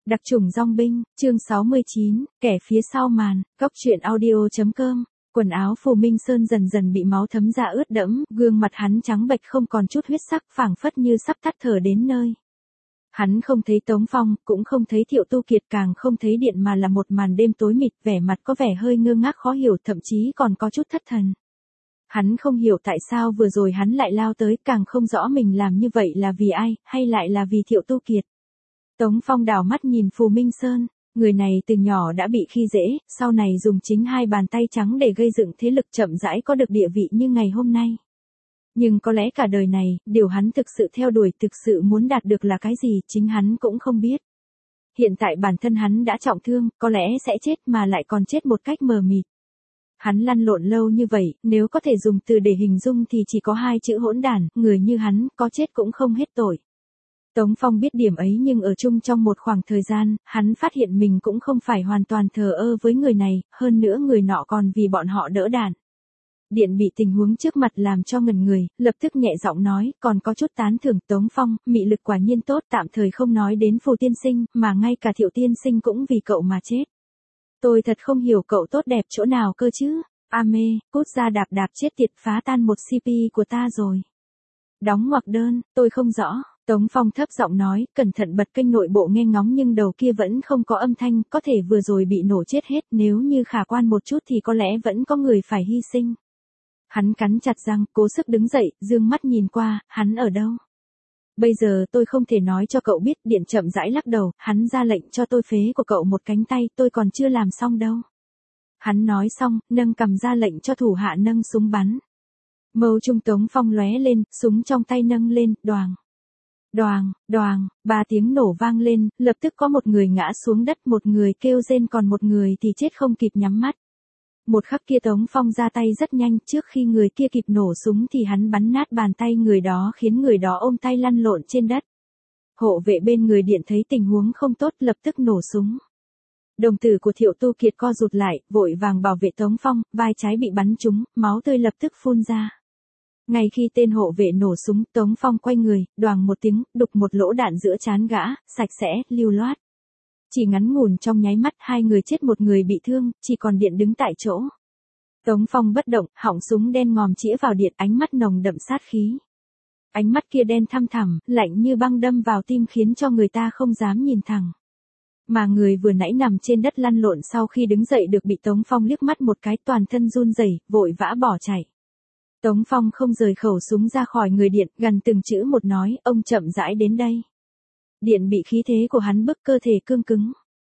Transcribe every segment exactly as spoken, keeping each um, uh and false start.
Đặc chủng dong binh, chương sáu mươi chín, kẻ phía sau màn, góc truyện audio.com. Quần áo Phù Minh Sơn dần dần bị máu thấm ra ướt đẫm, gương mặt hắn trắng bệch không còn chút huyết sắc, phảng phất như sắp tắt thở đến nơi. Hắn không thấy Tống Phong, cũng không thấy Thiệu Tu Kiệt, càng không thấy điện, mà là một màn đêm tối mịt, vẻ mặt có vẻ hơi ngơ ngác khó hiểu, thậm chí còn có chút thất thần. Hắn không hiểu tại sao vừa rồi hắn lại lao tới, càng không rõ mình làm như vậy là vì ai, hay lại là vì Thiệu Tu Kiệt. Tống Phong đảo mắt nhìn Phù Minh Sơn, người này từ nhỏ đã bị khi dễ, sau này dùng chính hai bàn tay trắng để gây dựng thế lực, chậm rãi có được địa vị như ngày hôm nay. Nhưng có lẽ cả đời này, điều hắn thực sự theo đuổi, thực sự muốn đạt được là cái gì, chính hắn cũng không biết. Hiện tại bản thân hắn đã trọng thương, có lẽ sẽ chết, mà lại còn chết một cách mờ mịt. Hắn lăn lộn lâu như vậy, nếu có thể dùng từ để hình dung thì chỉ có hai chữ hỗn đản, người như hắn, có chết cũng không hết tội. Tống Phong biết điểm ấy, nhưng ở chung trong một khoảng thời gian, hắn phát hiện mình cũng không phải hoàn toàn thờ ơ với người này, hơn nữa người nọ còn vì bọn họ đỡ đạn. Điện bị tình huống trước mặt làm cho ngẩn người, lập tức nhẹ giọng nói, còn có chút tán thưởng. Tống Phong, mị lực quả nhiên tốt, tạm thời không nói đến Phù tiên sinh, mà ngay cả Thiệu tiên sinh cũng vì cậu mà chết. Tôi thật không hiểu cậu tốt đẹp chỗ nào cơ chứ. A mê, cút ra, đạp đạp chết tiệt, phá tan một xê pê của ta rồi. Đóng ngoặc đơn, tôi không rõ. Tống Phong thấp giọng nói, cẩn thận bật kênh nội bộ nghe ngóng, nhưng đầu kia vẫn không có âm thanh, có thể vừa rồi bị nổ chết hết, nếu như khả quan một chút thì có lẽ vẫn có người phải hy sinh. Hắn cắn chặt răng, cố sức đứng dậy, dương mắt nhìn qua, hắn ở đâu? Bây giờ tôi không thể nói cho cậu biết. Điện chậm rãi lắc đầu, hắn ra lệnh cho tôi phế của cậu một cánh tay, tôi còn chưa làm xong đâu. Hắn nói xong, nâng cầm ra lệnh cho thủ hạ nâng súng bắn. Mâu trung Tống Phong lóe lên, súng trong tay nâng lên, đoàng. Đoàng, đoàng, ba tiếng nổ vang lên, lập tức có một người ngã xuống đất, một người kêu rên, còn một người thì chết không kịp nhắm mắt. Một khắc kia Tống Phong ra tay rất nhanh, trước khi người kia kịp nổ súng thì hắn bắn nát bàn tay người đó, khiến người đó ôm tay lăn lộn trên đất. Hộ vệ bên người Điện thấy tình huống không tốt, lập tức nổ súng. Đồng tử của Thiệu Tu Kiệt co rụt lại, vội vàng bảo vệ Tống Phong, vai trái bị bắn trúng, máu tươi lập tức phun ra. Ngay khi tên hộ vệ nổ súng, Tống Phong quay người, đoàng một tiếng, đục một lỗ đạn giữa trán gã, sạch sẽ, lưu loát. Chỉ ngắn ngủn trong nháy mắt, hai người chết một người bị thương, chỉ còn Điện đứng tại chỗ. Tống Phong bất động, họng súng đen ngòm chĩa vào Điện, ánh mắt nồng đậm sát khí. Ánh mắt kia đen thăm thẳm, lạnh như băng đâm vào tim, khiến cho người ta không dám nhìn thẳng. Mà người vừa nãy nằm trên đất lăn lộn sau khi đứng dậy được bị Tống Phong liếc mắt một cái, toàn thân run rẩy, vội vã bỏ chạy. Tống Phong không rời khẩu súng ra khỏi người Điện, gần từng chữ một nói, ông chậm rãi đến đây. Điện bị khí thế của hắn bức, cơ thể cương cứng.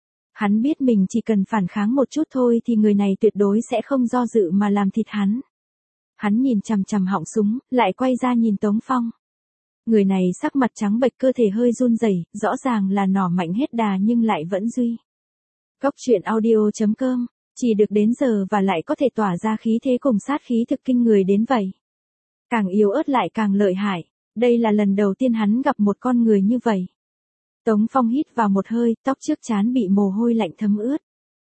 Hắn biết mình chỉ cần phản kháng một chút thôi thì người này tuyệt đối sẽ không do dự mà làm thịt hắn. Hắn nhìn chằm chằm họng súng, lại quay ra nhìn Tống Phong. Người này sắc mặt trắng bệch, cơ thể hơi run rẩy, rõ ràng là nỏ mạnh hết đà nhưng lại vẫn duy. Góc truyện audio.com, chỉ được đến giờ và lại có thể tỏa ra khí thế cùng sát khí thực kinh người đến vậy. Càng yếu ớt lại càng lợi hại, đây là lần đầu tiên hắn gặp một con người như vậy. Tống Phong hít vào một hơi, tóc trước trán bị mồ hôi lạnh thấm ướt.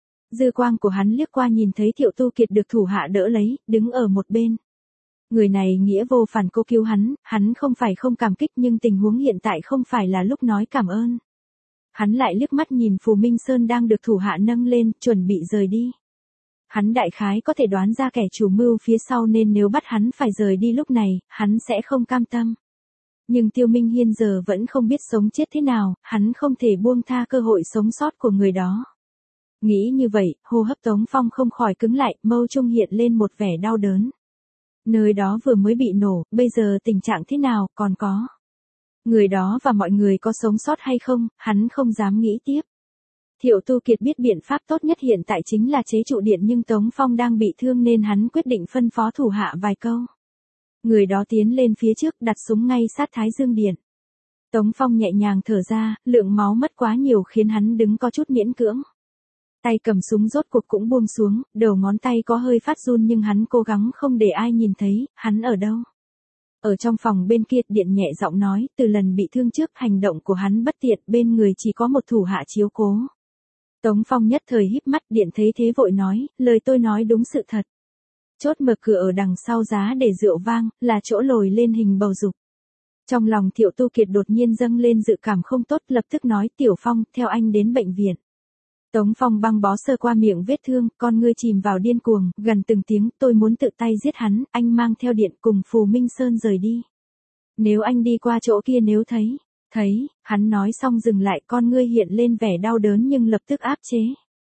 Dư quang của hắn liếc qua nhìn thấy Thiệu Tu Kiệt được thủ hạ đỡ lấy, đứng ở một bên. Người này nghĩa vô phản cố cứu hắn, hắn không phải không cảm kích, nhưng tình huống hiện tại không phải là lúc nói cảm ơn. Hắn lại liếc mắt nhìn Phù Minh Sơn đang được thủ hạ nâng lên, chuẩn bị rời đi. Hắn đại khái có thể đoán ra kẻ chủ mưu phía sau, nên nếu bắt hắn phải rời đi lúc này, hắn sẽ không cam tâm. Nhưng Tiêu Minh Hiên giờ vẫn không biết sống chết thế nào, hắn không thể buông tha cơ hội sống sót của người đó. Nghĩ như vậy, hô hấp Tống Phong không khỏi cứng lại, mâu trung hiện lên một vẻ đau đớn. Nơi đó vừa mới bị nổ, bây giờ tình trạng thế nào, còn có người đó và mọi người có sống sót hay không, hắn không dám nghĩ tiếp. Thiệu Tu Kiệt biết biện pháp tốt nhất hiện tại chính là chế trụ Điện, nhưng Tống Phong đang bị thương nên hắn quyết định phân phó thủ hạ vài câu. Người đó tiến lên phía trước, đặt súng ngay sát thái dương Điện. Tống Phong nhẹ nhàng thở ra, lượng máu mất quá nhiều khiến hắn đứng có chút miễn cưỡng. Tay cầm súng rốt cuộc cũng buông xuống, đầu ngón tay có hơi phát run, nhưng hắn cố gắng không để ai nhìn thấy, hắn ở đâu. Ở trong phòng bên kia, Điện nhẹ giọng nói, từ lần bị thương trước, hành động của hắn bất tiện, bên người chỉ có một thủ hạ chiếu cố. Tống Phong nhất thời híp mắt, Điện thấy thế vội nói, lời tôi nói đúng sự thật. Chốt mở cửa ở đằng sau giá để rượu vang, là chỗ lồi lên hình bầu dục. Trong lòng Thiệu Tu Kiệt đột nhiên dâng lên dự cảm không tốt, lập tức nói Tiểu Phong, theo anh đến bệnh viện. Tống Phong băng bó sơ qua miệng vết thương, con ngươi chìm vào điên cuồng, gần từng tiếng, tôi muốn tự tay giết hắn, anh mang theo điện cùng Phù Minh Sơn rời đi. Nếu anh đi qua chỗ kia nếu thấy, thấy, hắn nói xong dừng lại, con ngươi hiện lên vẻ đau đớn nhưng lập tức áp chế.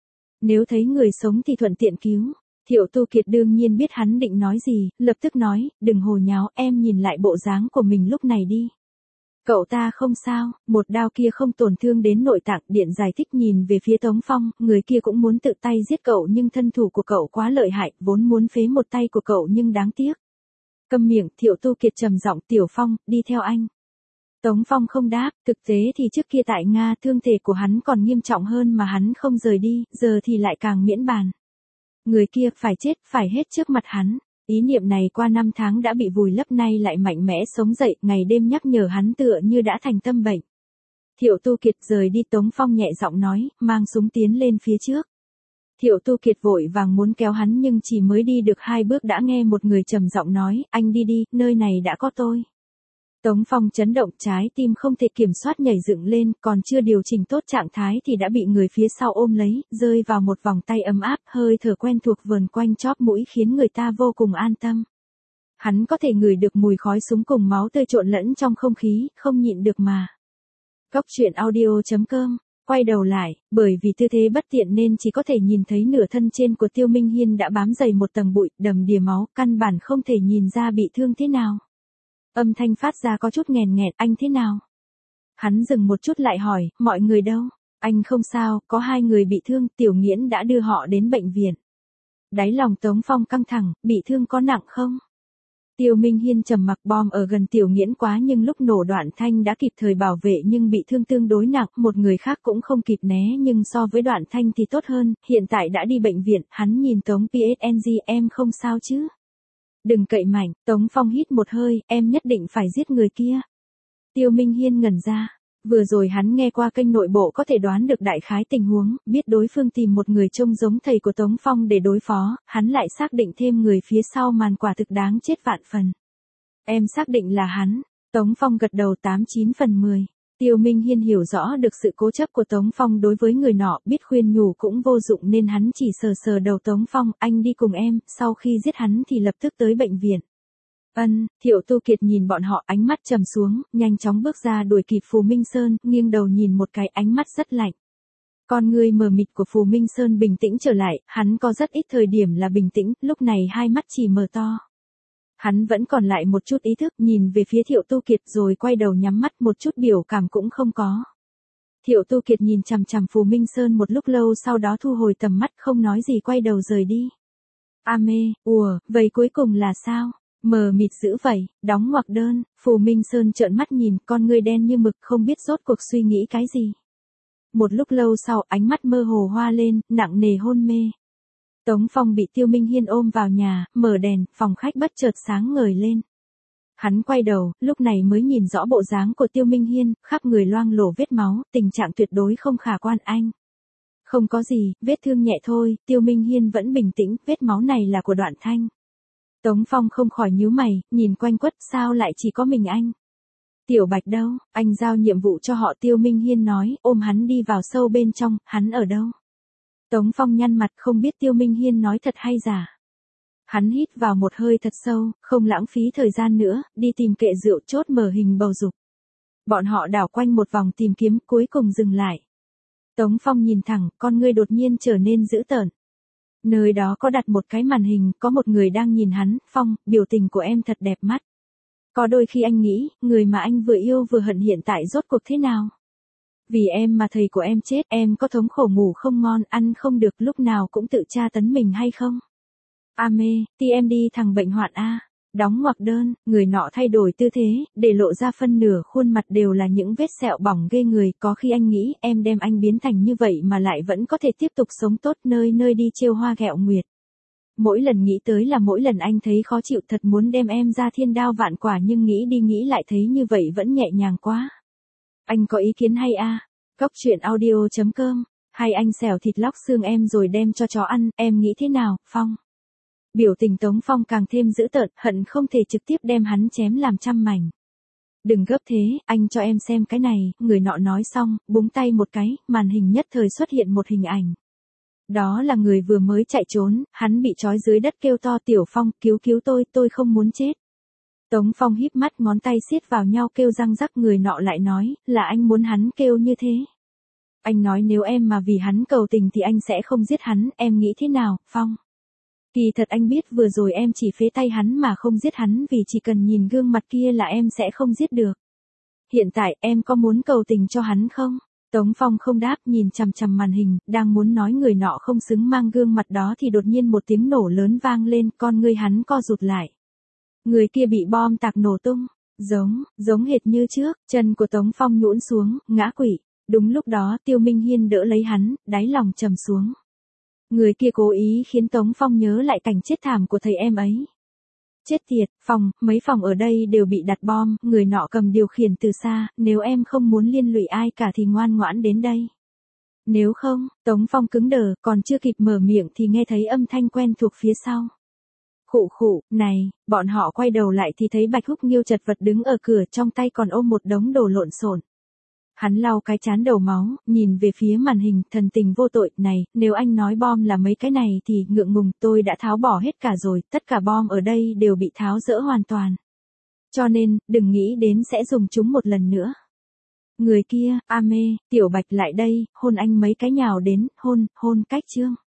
Nếu thấy người sống thì thuận tiện cứu. Thiệu Tu Kiệt đương nhiên biết hắn định nói gì, lập tức nói, đừng hồ nháo, em nhìn lại bộ dáng của mình lúc này đi. Cậu ta không sao, một đao kia không tổn thương đến nội tạng. Điện giải thích nhìn về phía Tống Phong, người kia cũng muốn tự tay giết cậu nhưng thân thủ của cậu quá lợi hại, vốn muốn phế một tay của cậu nhưng đáng tiếc. Câm miệng, Thiệu Tu Kiệt trầm giọng, Tiểu Phong, đi theo anh. Tống Phong không đáp, thực tế thì trước kia tại Nga thương thể của hắn còn nghiêm trọng hơn mà hắn không rời đi, giờ thì lại càng miễn bàn. Người kia phải chết, phải hết trước mặt hắn. Ý niệm này qua năm tháng đã bị vùi lấp, nay lại mạnh mẽ sống dậy, ngày đêm nhắc nhở hắn tựa như đã thành tâm bệnh. Thiệu Tu Kiệt rời đi, Tống Phong nhẹ giọng nói, mang súng tiến lên phía trước. Thiệu Tu Kiệt vội vàng muốn kéo hắn nhưng chỉ mới đi được hai bước đã nghe một người trầm giọng nói, anh đi đi, nơi này đã có tôi. Tống Phong chấn động, trái tim không thể kiểm soát nhảy dựng lên, còn chưa điều chỉnh tốt trạng thái thì đã bị người phía sau ôm lấy, rơi vào một vòng tay ấm áp, hơi thở quen thuộc vờn quanh chóp mũi khiến người ta vô cùng an tâm. Hắn có thể ngửi được mùi khói súng cùng máu tươi trộn lẫn trong không khí, không nhịn được mà. Góc truyện audio chấm com, quay đầu lại, bởi vì tư thế bất tiện nên chỉ có thể nhìn thấy nửa thân trên của Tiêu Minh Hiên đã bám dày một tầng bụi, đầm đìa máu, căn bản không thể nhìn ra bị thương thế nào. Âm thanh phát ra có chút nghèn nghẹt, anh thế nào? Hắn dừng một chút lại hỏi, mọi người đâu? Anh không sao, có hai người bị thương, Tiểu Nghiễn đã đưa họ đến bệnh viện. Đáy lòng Tống Phong căng thẳng, bị thương có nặng không? Tiêu Minh Hiên trầm mặc, bom ở gần Tiểu Nghiễn quá nhưng lúc nổ Đoạn Thanh đã kịp thời bảo vệ nhưng bị thương tương đối nặng, một người khác cũng không kịp né nhưng so với Đoạn Thanh thì tốt hơn, hiện tại đã đi bệnh viện, hắn nhìn Tống pê ét en giê, em không sao chứ? Đừng cậy mạnh, Tống Phong hít một hơi, em nhất định phải giết người kia. Tiêu Minh Hiên ngẩn ra, vừa rồi hắn nghe qua kênh nội bộ có thể đoán được đại khái tình huống, biết đối phương tìm một người trông giống thầy của Tống Phong để đối phó, hắn lại xác định thêm người phía sau màn quả thực đáng chết vạn phần. Em xác định là hắn, Tống Phong gật đầu tám chín phần mười. Tiêu Minh Hiên hiểu rõ được sự cố chấp của Tống Phong đối với người nọ, biết khuyên nhủ cũng vô dụng nên hắn chỉ sờ sờ đầu Tống Phong, anh đi cùng em, sau khi giết hắn thì lập tức tới bệnh viện. Ân, Thiệu Tu Kiệt nhìn bọn họ, ánh mắt trầm xuống, nhanh chóng bước ra đuổi kịp Phù Minh Sơn, nghiêng đầu nhìn một cái, ánh mắt rất lạnh. Con người mờ mịt của Phù Minh Sơn bình tĩnh trở lại, hắn có rất ít thời điểm là bình tĩnh, lúc này hai mắt chỉ mở to. Hắn vẫn còn lại một chút ý thức, nhìn về phía Thiệu Tu Kiệt rồi quay đầu nhắm mắt, một chút biểu cảm cũng không có. Thiệu Tu Kiệt nhìn chằm chằm Phù Minh Sơn một lúc lâu, sau đó thu hồi tầm mắt, không nói gì, quay đầu rời đi. A mê, ùa, vậy cuối cùng là sao? Mờ mịt dữ vậy, đóng ngoặc đơn. Phù Minh Sơn trợn mắt nhìn, con ngươi đen như mực, không biết rốt cuộc suy nghĩ cái gì. Một lúc lâu sau, ánh mắt mơ hồ hoa lên, nặng nề hôn mê. Tống Phong bị Tiêu Minh Hiên ôm vào nhà, mở đèn, phòng khách bất chợt sáng ngời lên. Hắn quay đầu, lúc này mới nhìn rõ bộ dáng của Tiêu Minh Hiên, khắp người loang lổ vết máu, tình trạng tuyệt đối không khả quan. Anh. Không có gì, vết thương nhẹ thôi, Tiêu Minh Hiên vẫn bình tĩnh, vết máu này là của Đoạn Thanh. Tống Phong không khỏi nhíu mày, nhìn quanh quất, sao lại chỉ có mình anh? Tiểu Bạch đâu, anh giao nhiệm vụ cho họ. Tiêu Minh Hiên nói, ôm hắn đi vào sâu bên trong, hắn ở đâu? Tống Phong nhăn mặt, không biết Tiêu Minh Hiên nói thật hay giả. Hắn hít vào một hơi thật sâu, không lãng phí thời gian nữa, đi tìm kệ rượu, chốt mở hình bầu dục. Bọn họ đảo quanh một vòng tìm kiếm, cuối cùng dừng lại. Tống Phong nhìn thẳng, con ngươi đột nhiên trở nên dữ tợn. Nơi đó có đặt một cái màn hình, có một người đang nhìn hắn. Phong, biểu tình của em thật đẹp mắt. Có đôi khi anh nghĩ, người mà anh vừa yêu vừa hận hiện tại rốt cuộc thế nào? Vì em mà thầy của em chết, em có thống khổ, ngủ không ngon, ăn không được, lúc nào cũng tự tra tấn mình hay không? A mê, ti em đi thằng bệnh hoạn A. Đóng ngoặc đơn, người nọ thay đổi tư thế, để lộ ra phân nửa khuôn mặt đều là những vết sẹo bỏng ghê người. Có khi anh nghĩ, em đem anh biến thành như vậy mà lại vẫn có thể tiếp tục sống tốt, nơi nơi đi trêu hoa ghẹo nguyệt. Mỗi lần nghĩ tới là mỗi lần anh thấy khó chịu, thật muốn đem em ra thiên đao vạn quả, nhưng nghĩ đi nghĩ lại thấy như vậy vẫn nhẹ nhàng quá. Anh có ý kiến hay a? Góc truyện audio chấm com, hay anh xẻo thịt lóc xương em rồi đem cho chó ăn, em nghĩ thế nào, Phong? Biểu tình Tống Phong càng thêm dữ tợn, hận không thể trực tiếp đem hắn chém làm trăm mảnh. Đừng gấp thế, anh cho em xem cái này, người nọ nói xong, búng tay một cái, màn hình nhất thời xuất hiện một hình ảnh. Đó là người vừa mới chạy trốn, hắn bị trói dưới đất kêu to Tiểu Phong, cứu cứu tôi, tôi không muốn chết. Tống Phong híp mắt ngón tay siết vào nhau kêu răng rắc, người nọ lại nói, là anh muốn hắn kêu như thế. Anh nói nếu em mà vì hắn cầu tình thì anh sẽ không giết hắn, em nghĩ thế nào, Phong? Kỳ thật anh biết vừa rồi em chỉ phế tay hắn mà không giết hắn vì chỉ cần nhìn gương mặt kia là em sẽ không giết được. Hiện tại em có muốn cầu tình cho hắn không? Tống Phong không đáp, nhìn chằm chằm màn hình, đang muốn nói người nọ không xứng mang gương mặt đó thì đột nhiên một tiếng nổ lớn vang lên, con ngươi hắn co rụt lại. Người kia bị bom tạc nổ tung, giống, giống hệt như trước, chân của Tống Phong nhũn xuống, ngã quỵ. Đúng lúc đó Tiêu Minh Hiên đỡ lấy hắn, đáy lòng trầm xuống. Người kia cố ý khiến Tống Phong nhớ lại cảnh chết thảm của thầy em ấy. Chết tiệt, phòng, mấy phòng ở đây đều bị đặt bom, người nọ cầm điều khiển từ xa, nếu em không muốn liên lụy ai cả thì ngoan ngoãn đến đây. Nếu không, Tống Phong cứng đờ, còn chưa kịp mở miệng thì nghe thấy âm thanh quen thuộc phía sau. Khụ khụ, này, bọn họ quay đầu lại thì thấy Bạch Húc Nghiêu chật vật đứng ở cửa trong tay còn ôm một đống đồ lộn xộn. Hắn lau cái trán đầu máu, nhìn về phía màn hình, thần tình vô tội, này, nếu anh nói bom là mấy cái này thì ngượng ngùng, tôi đã tháo bỏ hết cả rồi, tất cả bom ở đây đều bị tháo dỡ hoàn toàn. Cho nên, đừng nghĩ đến sẽ dùng chúng một lần nữa. Người kia, a mê, Tiểu Bạch lại đây, hôn anh mấy cái nhào đến, hôn, hôn cách chương.